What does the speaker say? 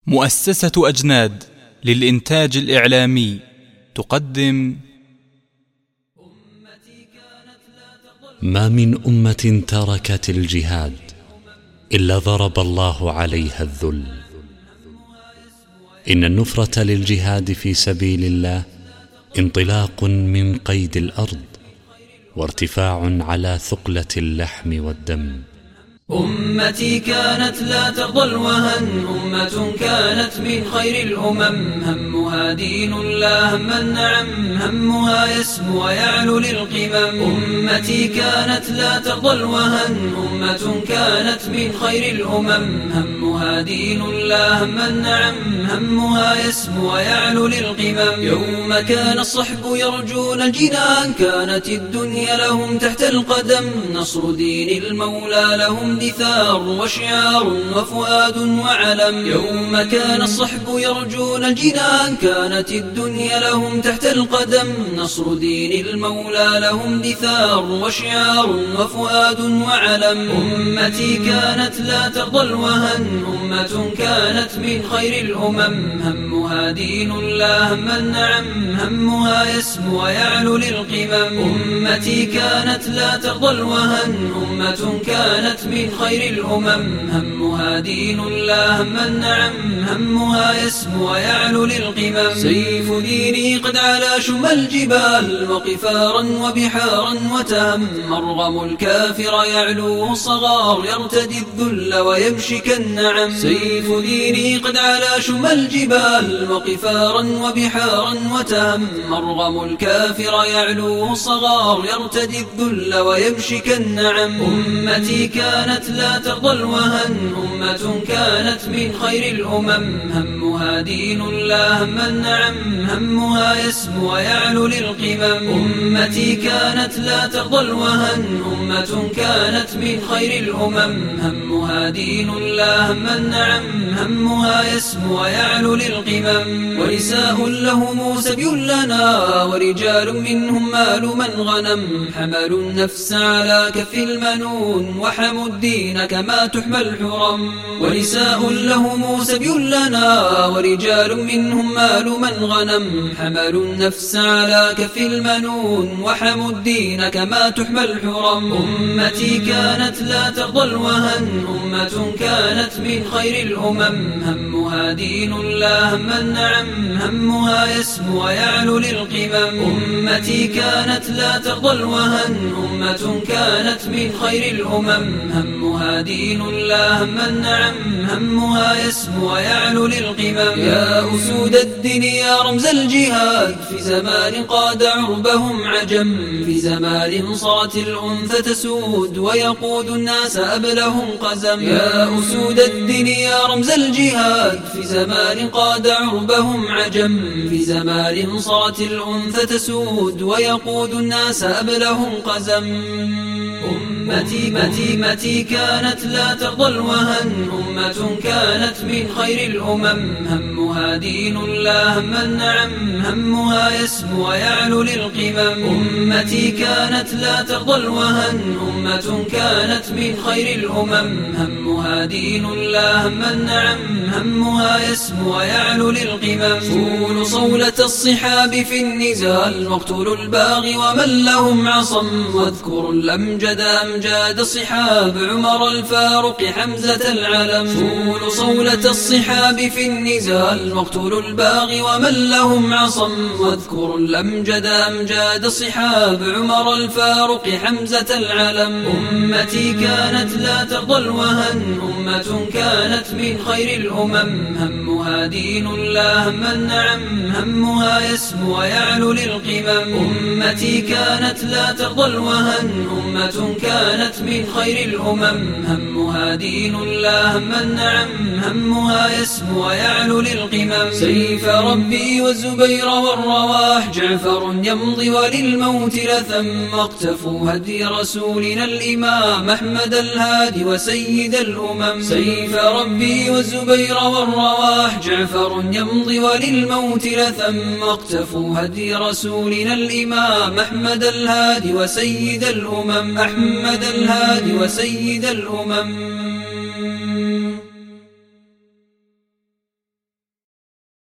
مؤسسة أجناد للإنتاج الإعلامي تقدم: ما من أمة تركت الجهاد إلا ضرب الله عليها الذل. إن النفرة للجهاد في سبيل الله انطلاق من قيد الأرض وارتفاع على ثقلة اللحم والدم. أمتي كانت لا ترضى الوهن، أمة كانت من خير الأمم، همها دين لا هما النعم، همها يسمو ويعلو للقمم. أمتي كانت لا ترضى الوهن، أمة كانت من خير الأمم، همها دين لا هما النعم، همها يسمو ويعلو للقمم. يوم كان الصحب يرجون الجنان، كانت الدنيا لهم تحت القدم، نصر دين المولى لهم دثار وشعار وفؤاد وعلم. يوم كان الصحب يرجون الجنان، كانت الدنيا لهم تحت القدم، نصر دين المولى لهم دثار وشعار وفؤاد وعلم. أمتي كانت لا ترضى الوهن، أمة كانت من خير الأمم، همها دين لا هم النعم، همها يسمو ويعلو للقمم. أمتي كانت لا ترضى الوهن، أمة كانت من خير الأمم، همها دين لا هم النعم، همها يسمو ويعلو للقمم. سيف ديني قد علا شم الجبال، وقفارا وبحارا وتهم، مرغم الكافر يعلو الصغار، يرتدي الذل ويمشي كالنعم. سيف ديني قد علا شم الجبال، وقفارا وبحارا وتهم، مرغم الكافر يعلو الصغار، يرتدي الذل ويمشي كالنعم. أمتي كانت لا ترضى الوهن، أمة كانت من خير الأمم، همها دين لا هم النعم، همها يسمو ويعلو للقمم. أمتي كانت لا ترضى الوهن، أمة كانت من خير الأمم، همها دين لا هم النعم، همها يسمو ويعلو للقمم. ونساء لهم سبي لنا، ورجال منهم مال من غنم، حملوا النفس على كف المنون، وحموا الدين كما تحمى الحرم. ونساء لهم سبي لنا، ورجال منهم مال من غنم، حملوا النفس على كف المنون، وحموا الدين كما تحمى الحرم. أمتي كانت لا ترضى الوهن، أمة كانت من خير الأمم، همها دين لا هم النعم، همها يسمو ويعلو للقمم. أمتي كانت لا ترضى الوهن، أمة كانت من خير الأمم، همها دين لا هم النعم، همها يسمو ويعلو للقمم. يا أسود الدين يا رمز الجهاد، في زمان قاد عربهم عجم، في زمان صارت الأنثى تسود، ويقود الناس أبلهم قزم. يا أسود الدين يا رمز الجهاد، في زمان قاد عربهم عجم، في زمان صارت الأنثى تسود، ويقود الناس أبلهم قزم. أمتي كانت لا ترضى الوهن، أمة كانت من خير الأمم، همها دين لا هم النعم، همها يسمو ويعلو للقمم. أمتي كانت لا ترضى الوهن، أمة كانت من خير الأمم، همها دين لا هم النعم، همها يسمو ويعلو للقمم. صولوا صولة الصحاب في النزال، واقتلوا الباغي ومن لهم عصم، واذكروا الأمجد أمجاد الصحاب، عمر الفاروق حمزة العلم. صولوا صولة الصحاب في النزال، واقتلوا الباغي ومن لهم عصم، واذكروا الأمجد أمجاد الصحاب، عمر الفاروق حمزة العلم. أمتي كانت لا ترضى الوهن، أمة كانت من خير الأمم، همها دين لا هم النعم، همها يسمو ويعلو للقمم. أمتي كانت لا ترضى الوهن، أمة كانت من خير الأمم، همها دين لا هم النعم، همها يسمو ويعلو للقمم. سيف ربي والزبير والرواح، جعفر يمضي وللموت لثم، اقتفوا هدي رسولنا الإمام أحمد الهادي وسيد الأمم. سيف ربي والزبير والرواح، جعفر يمضي وللموت لثم، اقتفوا هدي رسولنا الإمام أحمد الهادي وسيد الأمم، أحمد الهادي وسيد الأمم.